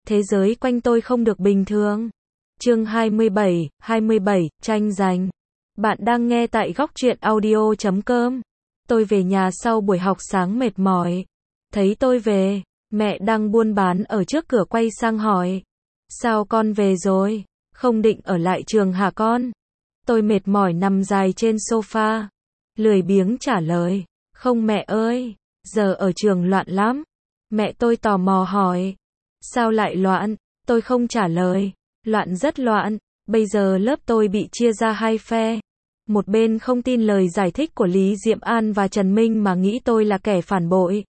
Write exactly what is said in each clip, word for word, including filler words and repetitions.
thế giới quanh tôi không được bình thường. Chương hai mươi bảy, hai mươi bảy, tranh giành. Bạn đang nghe tại góc truyện audio chấm com. Tôi về nhà sau buổi học sáng mệt mỏi. Thấy tôi về, mẹ đang buôn bán ở trước cửa quay sang hỏi. Sao con về rồi? Không định ở lại trường hả con? Tôi mệt mỏi nằm dài trên sofa. Lười biếng trả lời. Không mẹ ơi, giờ ở trường loạn lắm. Mẹ tôi tò mò hỏi. Sao lại loạn? Tôi không trả lời. Loạn rất loạn. Bây giờ lớp tôi bị chia ra hai phe. Một bên không tin lời giải thích của Lý Diệm An và Trần Minh mà nghĩ tôi là kẻ phản bội.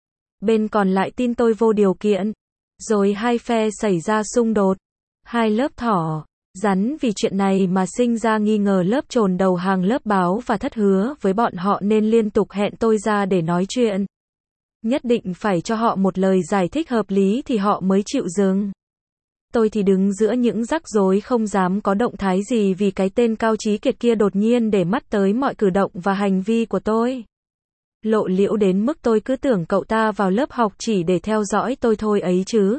Bên còn lại tin tôi vô điều kiện. Rồi hai phe xảy ra xung đột. Hai lớp thỏ, rắn vì chuyện này mà sinh ra nghi ngờ lớp trồn đầu hàng lớp báo và thất hứa với bọn họ nên liên tục hẹn tôi ra để nói chuyện. Nhất định phải cho họ một lời giải thích hợp lý thì họ mới chịu dừng. Tôi thì đứng giữa những rắc rối không dám có động thái gì vì cái tên Cao Chí Kiệt kia đột nhiên để mắt tới mọi cử động và hành vi của tôi. Lộ liễu đến mức tôi cứ tưởng cậu ta vào lớp học chỉ để theo dõi tôi thôi ấy chứ.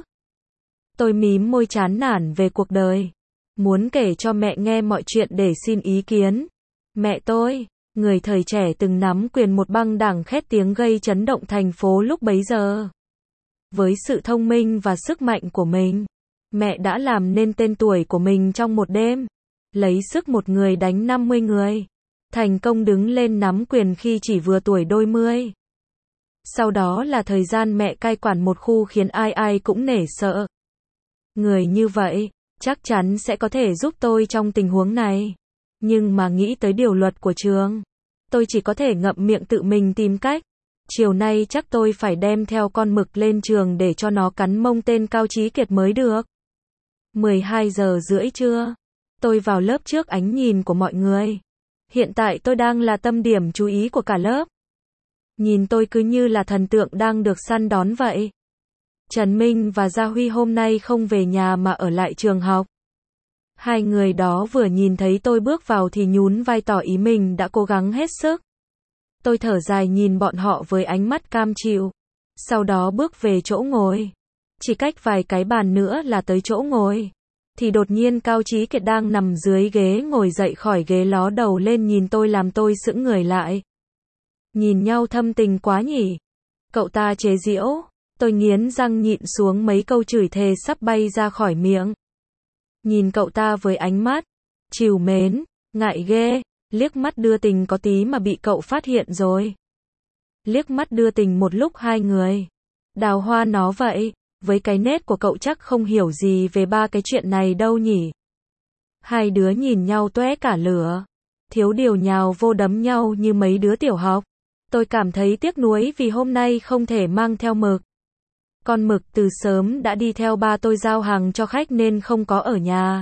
Tôi mím môi chán nản về cuộc đời. Muốn kể cho mẹ nghe mọi chuyện để xin ý kiến. Mẹ tôi, người thời trẻ từng nắm quyền một băng đảng khét tiếng gây chấn động thành phố lúc bấy giờ. Với sự thông minh và sức mạnh của mình, mẹ đã làm nên tên tuổi của mình trong một đêm. Lấy sức một người đánh năm mươi người. Thành công đứng lên nắm quyền khi chỉ vừa tuổi đôi mươi. Sau đó là thời gian mẹ cai quản một khu khiến ai ai cũng nể sợ. Người như vậy, chắc chắn sẽ có thể giúp tôi trong tình huống này. Nhưng mà nghĩ tới điều luật của trường, tôi chỉ có thể ngậm miệng tự mình tìm cách. Chiều nay chắc tôi phải đem theo con mực lên trường để cho nó cắn mông tên Cao Chí Kiệt mới được. mười hai giờ rưỡi trưa. Tôi vào lớp trước ánh nhìn của mọi người. Hiện tại tôi đang là tâm điểm chú ý của cả lớp. Nhìn tôi cứ như là thần tượng đang được săn đón vậy. Trần Minh và Gia Huy hôm nay không về nhà mà ở lại trường học. Hai người đó vừa nhìn thấy tôi bước vào thì nhún vai tỏ ý mình đã cố gắng hết sức. Tôi thở dài nhìn bọn họ với ánh mắt cam chịu. Sau đó bước về chỗ ngồi. Chỉ cách vài cái bàn nữa là tới chỗ ngồi. Thì đột nhiên Cao Chí Kiệt đang nằm dưới ghế ngồi dậy khỏi ghế ló đầu lên nhìn tôi làm tôi sững người lại. Nhìn nhau thâm tình quá nhỉ. Cậu ta chế giễu. Tôi nghiến răng nhịn xuống mấy câu chửi thề sắp bay ra khỏi miệng. Nhìn cậu ta với ánh mắt trìu mến, ngại ghê, liếc mắt đưa tình có tí mà bị cậu phát hiện rồi. Liếc mắt đưa tình một lúc hai người. Đào hoa nó vậy, với cái nết của cậu chắc không hiểu gì về ba cái chuyện này đâu nhỉ. Hai đứa nhìn nhau tóe cả lửa. Thiếu điều nhào vô đấm nhau như mấy đứa tiểu học. Tôi cảm thấy tiếc nuối vì hôm nay không thể mang theo mực. Con mực từ sớm đã đi theo ba tôi giao hàng cho khách nên không có ở nhà.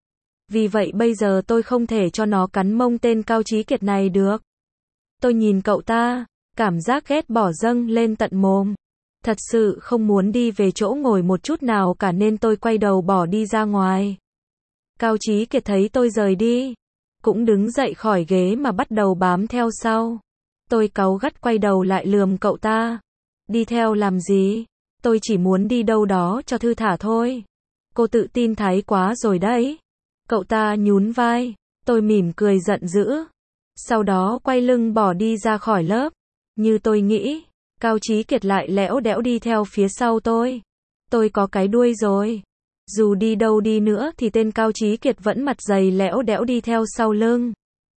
Vì vậy bây giờ tôi không thể cho nó cắn mông tên Cao Chí Kiệt này được. Tôi nhìn cậu ta, cảm giác ghét bỏ dâng lên tận mồm. Thật sự không muốn đi về chỗ ngồi một chút nào cả nên tôi quay đầu bỏ đi ra ngoài. Cao Chí Kiệt thấy tôi rời đi, cũng đứng dậy khỏi ghế mà bắt đầu bám theo sau. Tôi cáu gắt quay đầu lại lườm cậu ta. Đi theo làm gì? Tôi chỉ muốn đi đâu đó cho thư thả thôi. Cô tự tin thái quá rồi đấy. Cậu ta nhún vai. Tôi mỉm cười giận dữ. Sau đó quay lưng bỏ đi ra khỏi lớp. Như tôi nghĩ, Cao Chí Kiệt lại lẽo đẽo đi theo phía sau tôi. Tôi có cái đuôi rồi. Dù đi đâu đi nữa thì tên Cao Chí Kiệt vẫn mặt dày lẽo đẽo đi theo sau lưng.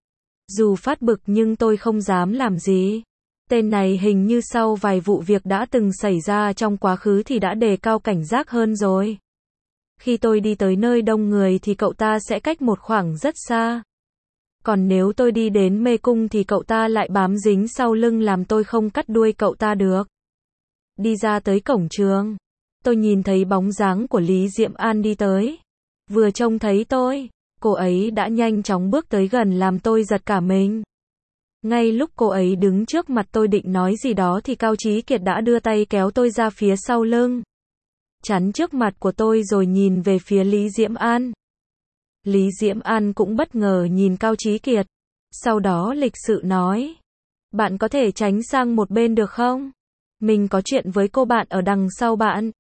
Dù phát bực nhưng tôi không dám làm gì. Tên này hình như sau vài vụ việc đã từng xảy ra trong quá khứ thì đã đề cao cảnh giác hơn rồi. Khi tôi đi tới nơi đông người thì cậu ta sẽ cách một khoảng rất xa. Còn nếu tôi đi đến mê cung thì cậu ta lại bám dính sau lưng làm tôi không cắt đuôi cậu ta được. Đi ra tới cổng trường, tôi nhìn thấy bóng dáng của Lý Diệm An đi tới. Vừa trông thấy tôi, cô ấy đã nhanh chóng bước tới gần làm tôi giật cả mình. Ngay lúc cô ấy đứng trước mặt tôi định nói gì đó thì Cao Chí Kiệt đã đưa tay kéo tôi ra phía sau lưng. Chắn trước mặt của tôi rồi nhìn về phía Lý Diệm An. Lý Diệm An cũng bất ngờ nhìn Cao Chí Kiệt. Sau đó lịch sự nói. Bạn có thể tránh sang một bên được không? Mình có chuyện với cô bạn ở đằng sau bạn.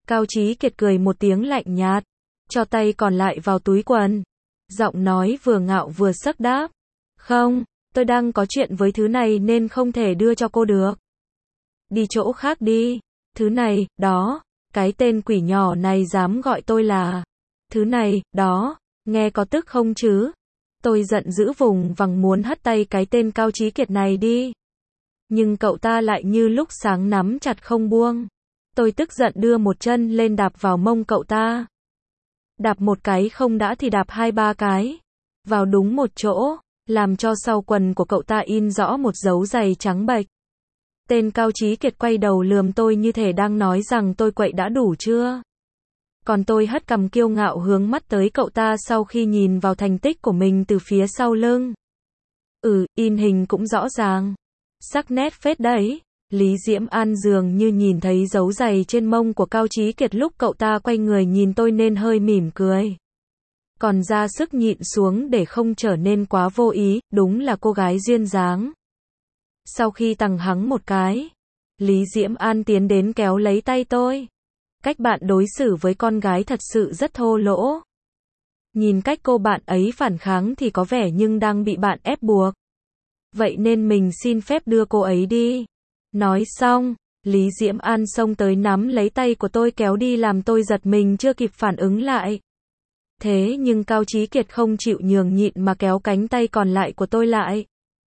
Cao Chí Kiệt cười một tiếng lạnh nhạt, cho tay còn lại vào túi quần. Giọng nói vừa ngạo vừa sắc đáp. Không, tôi đang có chuyện với thứ này nên không thể đưa cho cô được. Đi chỗ khác đi. Thứ này, đó, cái tên quỷ nhỏ này dám gọi tôi là. Thứ này, đó, nghe có tức không chứ? Tôi giận dữ vùng vằng muốn hất tay cái tên Cao Chí Kiệt này đi. Nhưng cậu ta lại như lúc sáng nắm chặt không buông. Tôi tức giận đưa một chân lên đạp vào mông cậu ta. Đạp một cái không đã thì đạp hai ba cái. Vào đúng một chỗ, làm cho sau quần của cậu ta in rõ một dấu giày trắng bệch. Tên Cao Chí Kiệt quay đầu lườm tôi như thể đang nói rằng tôi quậy đã đủ chưa. Còn tôi hất cằm kiêu ngạo hướng mắt tới cậu ta sau khi nhìn vào thành tích của mình từ phía sau lưng. Ừ, in hình cũng rõ ràng. Sắc nét phết đấy. Lý Diễm An dường như nhìn thấy dấu giày trên mông của Cao Chí Kiệt lúc cậu ta quay người nhìn tôi nên hơi mỉm cười. Còn ra sức nhịn xuống để không trở nên quá vô ý, đúng là cô gái duyên dáng. Sau khi tằng hắng một cái, Lý Diễm An tiến đến kéo lấy tay tôi. Cách bạn đối xử với con gái thật sự rất thô lỗ. Nhìn cách cô bạn ấy phản kháng thì có vẻ nhưng đang bị bạn ép buộc. Vậy nên mình xin phép đưa cô ấy đi. Nói xong, Lý Diễm An xông tới nắm lấy tay của tôi kéo đi làm tôi giật mình chưa kịp phản ứng lại. Thế nhưng Cao Chí Kiệt không chịu nhường nhịn mà kéo cánh tay còn lại của tôi lại.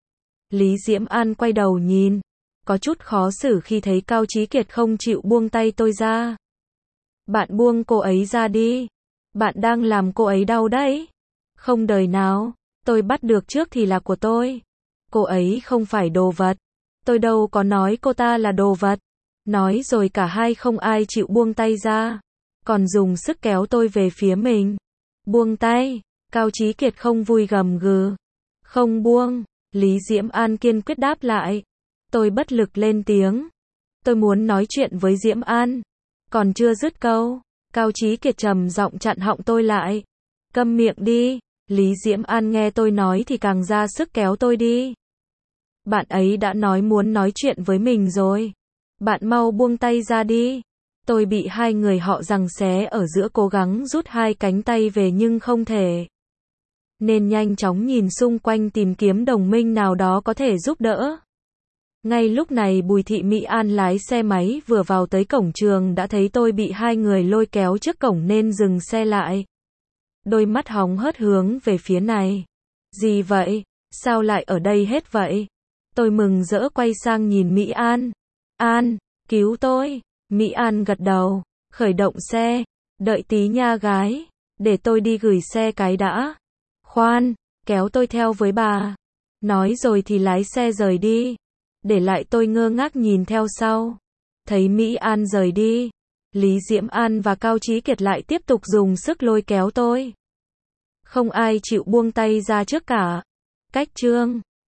Lý Diễm An quay đầu nhìn, có chút khó xử khi thấy Cao Chí Kiệt không chịu buông tay tôi ra. Bạn buông cô ấy ra đi. Bạn đang làm cô ấy đau đấy. Không đời nào, tôi bắt được trước thì là của tôi. Cô ấy không phải đồ vật. Tôi đâu có nói cô ta là đồ vật. Nói rồi cả hai không ai chịu buông tay ra. Còn dùng sức kéo tôi về phía mình. Buông tay. Cao Chí Kiệt không vui gầm gừ. Không buông. Lý Diễm An kiên quyết đáp lại. Tôi bất lực lên tiếng. Tôi muốn nói chuyện với Diễm An. Còn chưa dứt câu, Cao Chí Kiệt trầm giọng chặn họng tôi lại. Câm miệng đi. Lý Diễm An nghe tôi nói thì càng ra sức kéo tôi đi. Bạn ấy đã nói muốn nói chuyện với mình rồi. Bạn mau buông tay ra đi. Tôi bị hai người họ giằng xé ở giữa cố gắng rút hai cánh tay về nhưng không thể. Nên nhanh chóng nhìn xung quanh tìm kiếm đồng minh nào đó có thể giúp đỡ. Ngay lúc này Bùi Thị Mỹ An lái xe máy vừa vào tới cổng trường đã thấy tôi bị hai người lôi kéo trước cổng nên dừng xe lại. Đôi mắt hóng hớt hướng về phía này. Gì vậy? Sao lại ở đây hết vậy? Tôi mừng rỡ quay sang nhìn Mỹ An. An, cứu tôi. Mỹ An gật đầu, khởi động xe. Đợi tí nha gái, để tôi đi gửi xe cái đã. Khoan, kéo tôi theo với bà. Nói rồi thì lái xe rời đi. Để lại tôi ngơ ngác nhìn theo sau. Thấy Mỹ An rời đi, Lý Diễm An và Cao Chí Kiệt lại tiếp tục dùng sức lôi kéo tôi. Không ai chịu buông tay ra trước cả. Cách chương